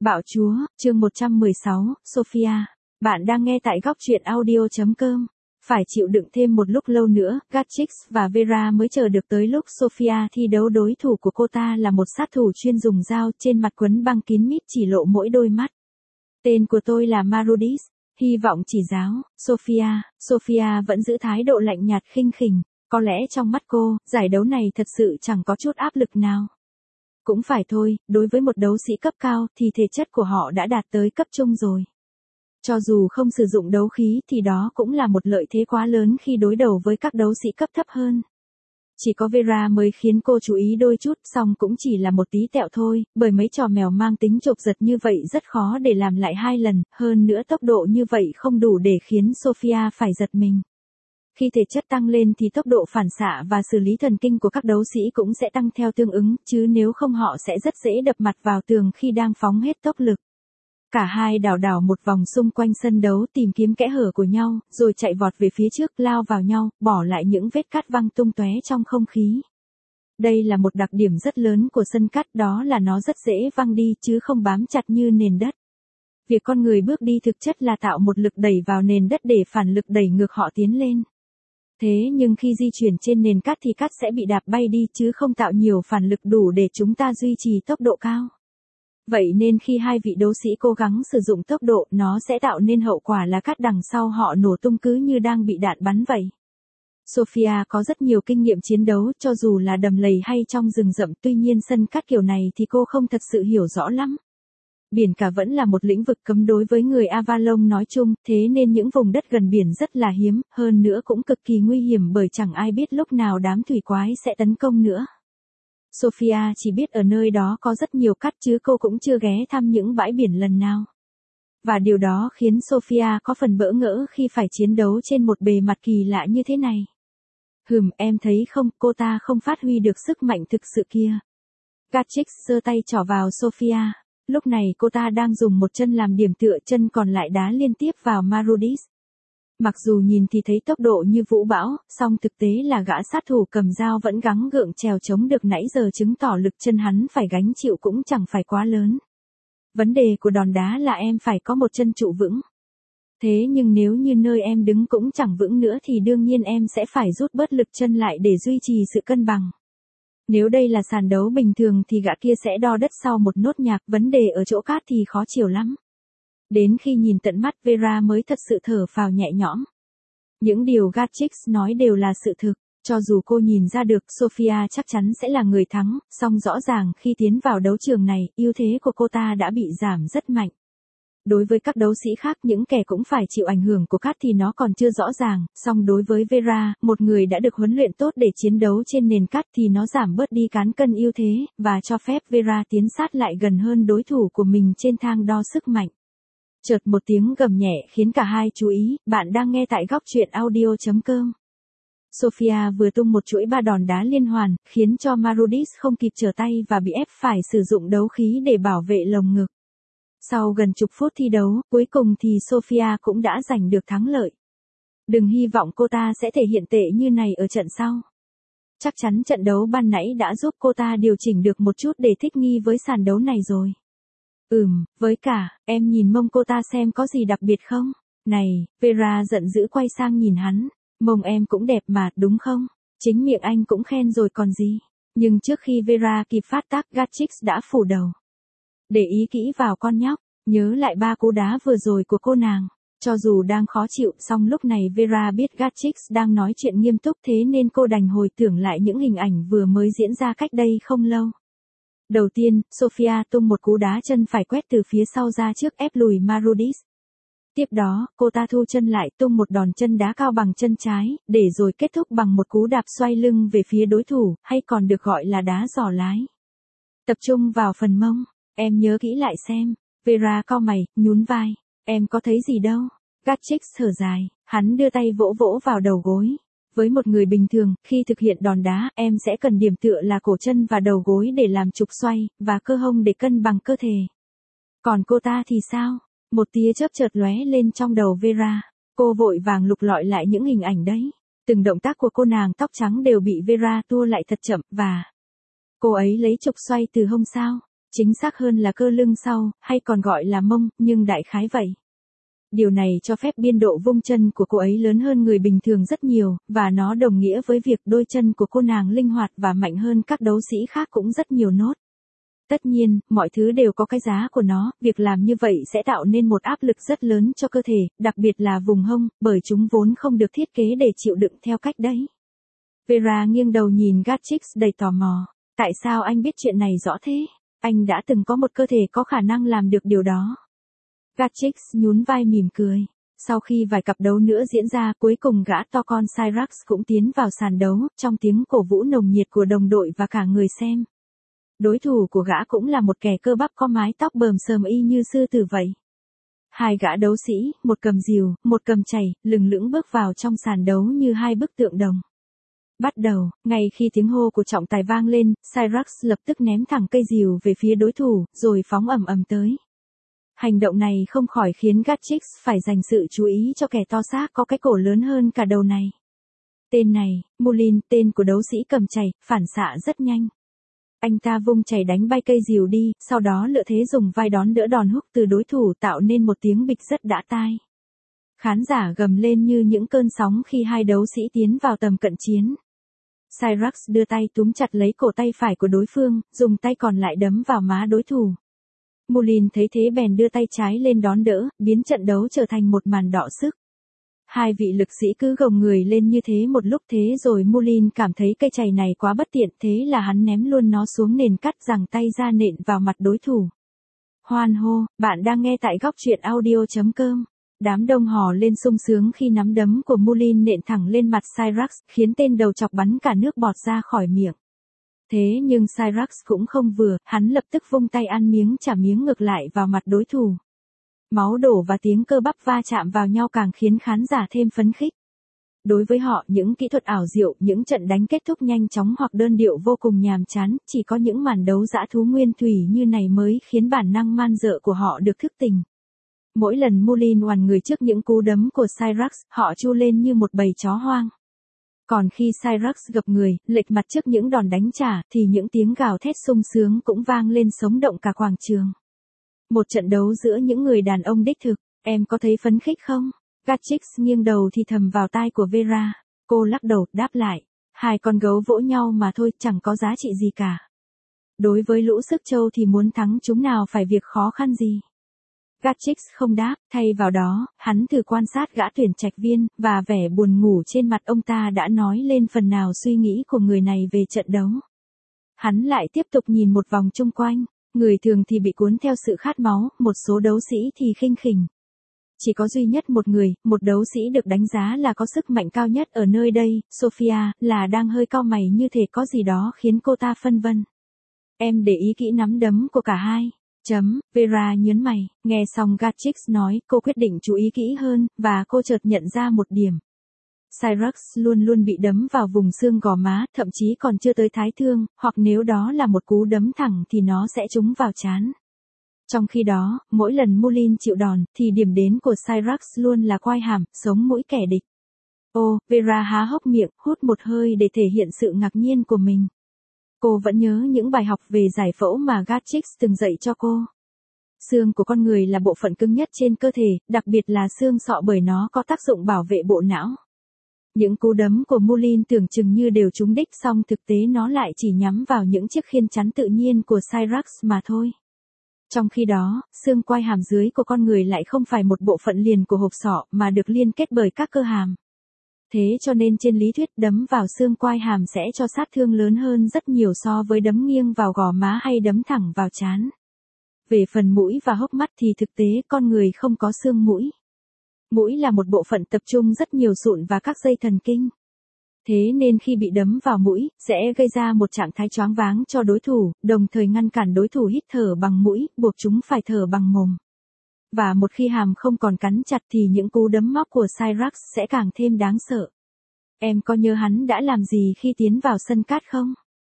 Bạo chúa, chương 116, Sophia. Bạn đang nghe tại góc truyện audio.com. Phải chịu đựng thêm một lúc lâu nữa, Gatchix và Vera mới chờ được tới lúc Sophia thi đấu. Đối thủ của cô ta là một sát thủ chuyên dùng dao, trên mặt quấn băng kín mít chỉ lộ mỗi đôi mắt. Tên của tôi là Marudis, hy vọng chỉ giáo, Sophia. Sophia vẫn giữ thái độ lạnh nhạt khinh khỉnh. Có lẽ trong mắt cô, giải đấu này thật sự chẳng có chút áp lực nào. Cũng phải thôi, đối với một đấu sĩ cấp cao thì thể chất của họ đã đạt tới cấp trung rồi. Cho dù không sử dụng đấu khí thì đó cũng là một lợi thế quá lớn khi đối đầu với các đấu sĩ cấp thấp hơn. Chỉ có Vera mới khiến cô chú ý đôi chút, song cũng chỉ là một tí tẹo thôi, bởi mấy trò mèo mang tính chộp giật như vậy rất khó để làm lại 2 lần, hơn nữa tốc độ như vậy không đủ để khiến Sophia phải giật mình. Khi thể chất tăng lên thì tốc độ phản xạ và xử lý thần kinh của các đấu sĩ cũng sẽ tăng theo tương ứng, chứ nếu không họ sẽ rất dễ đập mặt vào tường khi đang phóng hết tốc lực. Cả hai đảo đảo một vòng xung quanh sân đấu tìm kiếm kẽ hở của nhau, rồi chạy vọt về phía trước, lao vào nhau, bỏ lại những vết cát văng tung tóe trong không khí. Đây là một đặc điểm rất lớn của sân cát, đó là nó rất dễ văng đi chứ không bám chặt như nền đất. Việc con người bước đi thực chất là tạo một lực đẩy vào nền đất để phản lực đẩy ngược họ tiến lên. Thế nhưng khi di chuyển trên nền cát thì cát sẽ bị đạp bay đi chứ không tạo nhiều phản lực đủ để chúng ta duy trì tốc độ cao. Vậy nên khi hai vị đấu sĩ cố gắng sử dụng tốc độ, nó sẽ tạo nên hậu quả là cát đằng sau họ nổ tung cứ như đang bị đạn bắn vậy. Sophia có rất nhiều kinh nghiệm chiến đấu, cho dù là đầm lầy hay trong rừng rậm, tuy nhiên sân cát kiểu này thì cô không thật sự hiểu rõ lắm. Biển cả vẫn là một lĩnh vực cấm đối với người Avalon nói chung, thế nên những vùng đất gần biển rất là hiếm, hơn nữa cũng cực kỳ nguy hiểm bởi chẳng ai biết lúc nào đám thủy quái sẽ tấn công nữa. Sophia chỉ biết ở nơi đó có rất nhiều cát chứ cô cũng chưa ghé thăm những bãi biển lần nào. Và điều đó khiến Sophia có phần bỡ ngỡ khi phải chiến đấu trên một bề mặt kỳ lạ như thế này. Em thấy không, cô ta không phát huy được sức mạnh thực sự kia. Gatchix giơ tay trỏ vào Sophia. Lúc này cô ta đang dùng một chân làm điểm tựa, chân còn lại đá liên tiếp vào Marudis. Mặc dù nhìn thì thấy tốc độ như vũ bão, song thực tế là gã sát thủ cầm dao vẫn gắng gượng trèo chống được nãy giờ, chứng tỏ lực chân hắn phải gánh chịu cũng chẳng phải quá lớn. Vấn đề của đòn đá là em phải có một chân trụ vững. Thế nhưng nếu như nơi em đứng cũng chẳng vững nữa thì đương nhiên em sẽ phải rút bớt lực chân lại để duy trì sự cân bằng. Nếu đây là sàn đấu bình thường thì gã kia sẽ đo đất sau một nốt nhạc, vấn đề ở chỗ cát thì khó chịu lắm. Đến khi nhìn tận mắt Vera mới thật sự thở phào nhẹ nhõm. Những điều Gatchix nói đều là sự thực, cho dù cô nhìn ra được Sophia chắc chắn sẽ là người thắng, song rõ ràng khi tiến vào đấu trường này, ưu thế của cô ta đã bị giảm rất mạnh. Đối với các đấu sĩ khác, những kẻ cũng phải chịu ảnh hưởng của cát thì nó còn chưa rõ ràng, song đối với Vera, một người đã được huấn luyện tốt để chiến đấu trên nền cát thì nó giảm bớt đi cán cân ưu thế, và cho phép Vera tiến sát lại gần hơn đối thủ của mình trên thang đo sức mạnh. Chợt một tiếng gầm nhẹ khiến cả hai chú ý, bạn đang nghe tại góc truyện audio.com. Sophia vừa tung một chuỗi 3 đòn đá liên hoàn, khiến cho Marudis không kịp trở tay và bị ép phải sử dụng đấu khí để bảo vệ lồng ngực. Sau gần chục phút thi đấu, cuối cùng thì Sophia cũng đã giành được thắng lợi. Đừng hy vọng cô ta sẽ thể hiện tệ như này ở trận sau. Chắc chắn trận đấu ban nãy đã giúp cô ta điều chỉnh được một chút để thích nghi với sàn đấu này rồi. Với cả, em nhìn mông cô ta xem có gì đặc biệt không? Này, Vera giận dữ quay sang nhìn hắn. Mông em cũng đẹp mà, đúng không? Chính miệng anh cũng khen rồi còn gì. Nhưng trước khi Vera kịp phát tác, Gatchix đã phủ đầu. Để ý kỹ vào con nhóc, nhớ lại 3 cú đá vừa rồi của cô nàng. Cho dù đang khó chịu, song lúc này Vera biết Gatchix đang nói chuyện nghiêm túc, thế nên cô đành hồi tưởng lại những hình ảnh vừa mới diễn ra cách đây không lâu. Đầu tiên, Sophia tung một cú đá chân phải quét từ phía sau ra trước, ép lùi Marudis. Tiếp đó, cô ta thu chân lại, tung một đòn chân đá cao bằng chân trái, để rồi kết thúc bằng một cú đạp xoay lưng về phía đối thủ, hay còn được gọi là đá giỏ lái. Tập trung vào phần mông, em nhớ kỹ lại xem. Vera cau mày, nhún vai. Em có thấy gì đâu. Gatchix thở dài, hắn đưa tay vỗ vỗ vào đầu gối. Với một người bình thường, khi thực hiện đòn đá, em sẽ cần điểm tựa là cổ chân và đầu gối để làm trục xoay, và cơ hông để cân bằng cơ thể. Còn cô ta thì sao? Một tia chớp chợt lóe lên trong đầu Vera. Cô vội vàng lục lọi lại những hình ảnh đấy. Từng động tác của cô nàng tóc trắng đều bị Vera tua lại thật chậm, và cô ấy lấy trục xoay từ hông sao? Chính xác hơn là cơ lưng sau, hay còn gọi là mông, nhưng đại khái vậy. Điều này cho phép biên độ vung chân của cô ấy lớn hơn người bình thường rất nhiều, và nó đồng nghĩa với việc đôi chân của cô nàng linh hoạt và mạnh hơn các đấu sĩ khác cũng rất nhiều nốt. Tất nhiên, mọi thứ đều có cái giá của nó, việc làm như vậy sẽ tạo nên một áp lực rất lớn cho cơ thể, đặc biệt là vùng hông, bởi chúng vốn không được thiết kế để chịu đựng theo cách đấy. Vera nghiêng đầu nhìn Gatchix đầy tò mò. Tại sao anh biết chuyện này rõ thế? Anh đã từng có một cơ thể có khả năng làm được điều đó. Gatchix nhún vai mỉm cười. Sau khi vài cặp đấu nữa diễn ra, cuối cùng gã to con Cyrax cũng tiến vào sàn đấu, trong tiếng cổ vũ nồng nhiệt của đồng đội và cả người xem. Đối thủ của gã cũng là một kẻ cơ bắp có mái tóc bờm sờm y như sư tử vậy. Hai gã đấu sĩ, một cầm rìu, một cầm chày, lừng lững bước vào trong sàn đấu như hai bức tượng đồng. Bắt đầu, ngay khi tiếng hô của trọng tài vang lên, Cyrax lập tức ném thẳng cây rìu về phía đối thủ, rồi phóng ầm ầm tới. Hành động này không khỏi khiến Gatchix phải dành sự chú ý cho kẻ to xác có cái cổ lớn hơn cả đầu này. Tên này, Mulin, tên của đấu sĩ cầm chày, phản xạ rất nhanh. Anh ta vung chày đánh bay cây rìu đi, sau đó lựa thế dùng vai đón đỡ đòn húc từ đối thủ tạo nên một tiếng bịch rất đã tai. Khán giả gầm lên như những cơn sóng khi hai đấu sĩ tiến vào tầm cận chiến. Cyrax đưa tay túm chặt lấy cổ tay phải của đối phương, dùng tay còn lại đấm vào má đối thủ. Mulin thấy thế bèn đưa tay trái lên đón đỡ, biến trận đấu trở thành một màn đọ sức. Hai vị lực sĩ cứ gồng người lên như thế một lúc, thế rồi Mulin cảm thấy cây chày này quá bất tiện, thế là hắn ném luôn nó xuống nền, cắt giằng tay ra nện vào mặt đối thủ. Hoan hô, bạn đang nghe tại góc truyện audio.com. Đám đông hò lên sung sướng khi nắm đấm của Mulin nện thẳng lên mặt Cyrax, khiến tên đầu chọc bắn cả nước bọt ra khỏi miệng. Thế nhưng Cyrax cũng không vừa, hắn lập tức vung tay ăn miếng trả miếng ngược lại vào mặt đối thủ. Máu đổ và tiếng cơ bắp va chạm vào nhau càng khiến khán giả thêm phấn khích. Đối với họ, những kỹ thuật ảo diệu, những trận đánh kết thúc nhanh chóng hoặc đơn điệu vô cùng nhàm chán, chỉ có những màn đấu dã thú nguyên thủy như này mới khiến bản năng man dợ của họ được thức tỉnh. Mỗi lần Mulin oằn người trước những cú đấm của Cyrax, họ chu lên như một bầy chó hoang. Còn khi Cyrax gập người, lệch mặt trước những đòn đánh trả, thì những tiếng gào thét sung sướng cũng vang lên sống động cả quảng trường. Một trận đấu giữa những người đàn ông đích thực, em có thấy phấn khích không? Gatchix nghiêng đầu thì thầm vào tai của Vera. Cô lắc đầu, đáp lại. Hai con gấu vỗ nhau mà thôi, chẳng có giá trị gì cả. Đối với lũ sức trâu thì muốn thắng chúng nào phải việc khó khăn gì. Gatchix không đáp, thay vào đó, hắn thử quan sát gã tuyển trạch viên, và vẻ buồn ngủ trên mặt ông ta đã nói lên phần nào suy nghĩ của người này về trận đấu. Hắn lại tiếp tục nhìn một vòng chung quanh, người thường thì bị cuốn theo sự khát máu, một số đấu sĩ thì khinh khỉnh. Chỉ có duy nhất một người, một đấu sĩ được đánh giá là có sức mạnh cao nhất ở nơi đây, Sophia, là đang hơi cau mày như thể có gì đó khiến cô ta phân vân. Em để ý kỹ nắm đấm của cả hai. Vera nhớn mày, nghe xong Gatchix nói, cô quyết định chú ý kỹ hơn, và cô chợt nhận ra một điểm. Cyrax luôn luôn bị đấm vào vùng xương gò má, thậm chí còn chưa tới thái thương, hoặc nếu đó là một cú đấm thẳng thì nó sẽ trúng vào trán. Trong khi đó, mỗi lần Mulin chịu đòn, thì điểm đến của Cyrax luôn là quai hàm, sống mũi kẻ địch. Ô, Vera há hốc miệng, hút một hơi để thể hiện sự ngạc nhiên của mình. Cô vẫn nhớ những bài học về giải phẫu mà Gatchix từng dạy cho cô. Xương của con người là bộ phận cứng nhất trên cơ thể, đặc biệt là xương sọ bởi nó có tác dụng bảo vệ bộ não. Những cú đấm của Mulin tưởng chừng như đều trúng đích, song thực tế nó lại chỉ nhắm vào những chiếc khiên chắn tự nhiên của Cyrax mà thôi. Trong khi đó, xương quai hàm dưới của con người lại không phải một bộ phận liền của hộp sọ mà được liên kết bởi các cơ hàm. Thế cho nên trên lý thuyết đấm vào xương quai hàm sẽ cho sát thương lớn hơn rất nhiều so với đấm nghiêng vào gò má hay đấm thẳng vào trán. Về phần mũi và hốc mắt thì thực tế con người không có xương mũi. Mũi là một bộ phận tập trung rất nhiều sụn và các dây thần kinh. Thế nên khi bị đấm vào mũi, sẽ gây ra một trạng thái choáng váng cho đối thủ, đồng thời ngăn cản đối thủ hít thở bằng mũi, buộc chúng phải thở bằng mồm. Và một khi hàm không còn cắn chặt thì những cú đấm móc của Cyrax sẽ càng thêm đáng sợ. Em có nhớ hắn đã làm gì khi tiến vào sân cát không?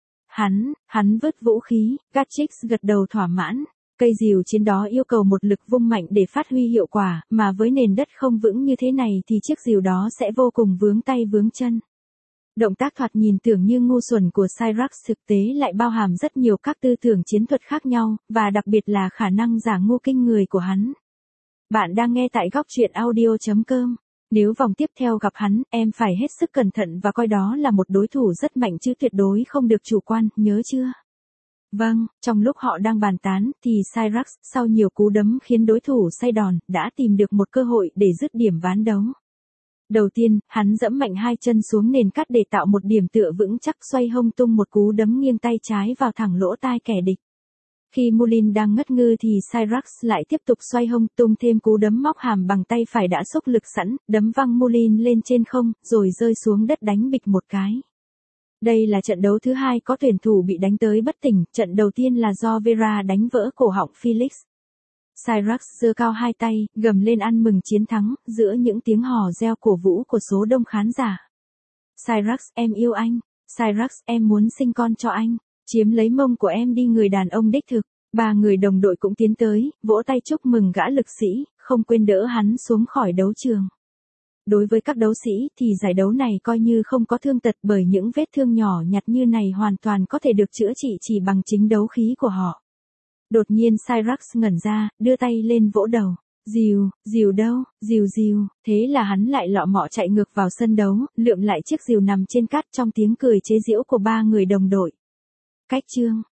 Hắn vứt vũ khí, Gatchix gật đầu thỏa mãn. Cây rìu trên đó yêu cầu một lực vung mạnh để phát huy hiệu quả, mà với nền đất không vững như thế này thì chiếc rìu đó sẽ vô cùng vướng tay vướng chân. Động tác thoạt nhìn tưởng như ngu xuẩn của Cyrax thực tế lại bao hàm rất nhiều các tư tưởng chiến thuật khác nhau, và đặc biệt là khả năng giả ngu kinh người của hắn. Bạn đang nghe tại góc truyện audio.com. Nếu vòng tiếp theo gặp hắn, em phải hết sức cẩn thận và coi đó là một đối thủ rất mạnh chứ tuyệt đối không được chủ quan, nhớ chưa? Vâng, trong lúc họ đang bàn tán, thì Cyrax, sau nhiều cú đấm khiến đối thủ say đòn, đã tìm được một cơ hội để dứt điểm ván đấu. Đầu tiên, hắn giẫm mạnh hai chân xuống nền cát để tạo một điểm tựa vững chắc, xoay hông tung một cú đấm nghiêng tay trái vào thẳng lỗ tai kẻ địch. Khi Mullin đang ngất ngư thì Cyrax lại tiếp tục xoay hông tung thêm cú đấm móc hàm bằng tay phải đã xúc lực sẵn, đấm văng Mullin lên trên không, rồi rơi xuống đất đánh bịch một cái. Đây là trận đấu thứ hai có tuyển thủ bị đánh tới bất tỉnh, trận đầu tiên là do Vera đánh vỡ cổ họng Felix. Cyrax giơ cao hai tay, gầm lên ăn mừng chiến thắng, giữa những tiếng hò reo cổ vũ của số đông khán giả. Cyrax, em yêu anh. Cyrax, em muốn sinh con cho anh. Chiếm lấy mông của em đi người đàn ông đích thực. Ba người đồng đội cũng tiến tới, vỗ tay chúc mừng gã lực sĩ, không quên đỡ hắn xuống khỏi đấu trường. Đối với các đấu sĩ thì giải đấu này coi như không có thương tật, bởi những vết thương nhỏ nhặt như này hoàn toàn có thể được chữa trị chỉ bằng chính đấu khí của họ. Đột nhiên Cyrax ngẩn ra, đưa tay lên vỗ đầu. Dìu, dìu đâu, dìu dìu, thế là hắn lại lọ mọ chạy ngược vào sân đấu, lượm lại chiếc dìu nằm trên cát trong tiếng cười chế giễu của ba người đồng đội. Cách chương